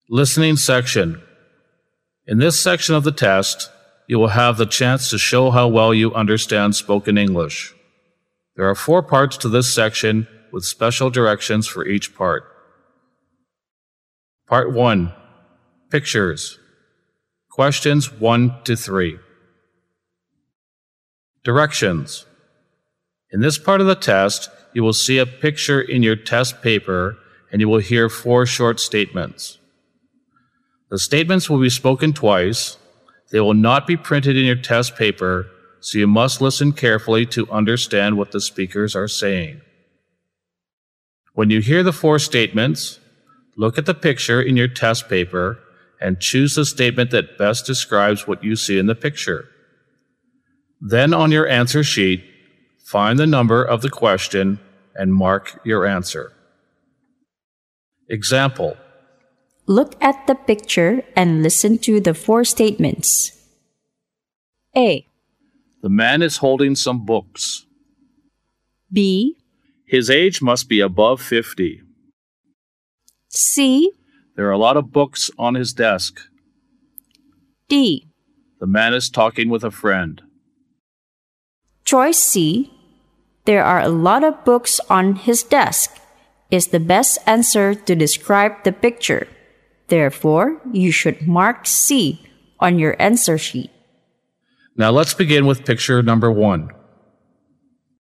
Listening section. In this section of the test, you will have the chance to show how well you understand spoken English. There are 4 parts to this section with special directions for each part. Part 1. Pictures. Questions 1 to 3. Directions. In this part of the test, you will see a picture in your test paper and you will hear 4 short statements. The statements will be spoken twice. They will not be printed in your test paper, so you must listen carefully to understand what the speakers are saying. When you hear the 4 statements, look at the picture in your test paper and choose the statement that best describes what you see in the picture. Then on your answer sheet, find the number of the question and mark your answer. Example. Look at the picture and listen to the 4 statements. A. The man is holding some books. B. His age must be above 50. C. There are a lot of books on his desk. D. The man is talking with a friend. Choice C. There are a lot of books on his desk is the best answer to describe the picture. Therefore, you should mark C on your answer sheet. Now let's begin with picture number 1.